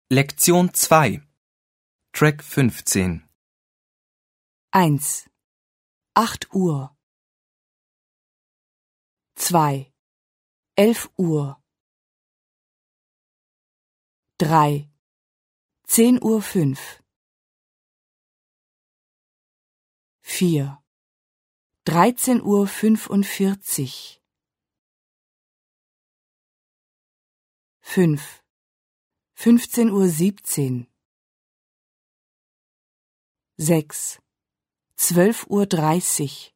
Lektion 2 Track 15 1. 8 Uhr 2. 11 Uhr 3. 10:05 4. 13:45 5. 15:17 6. 12:30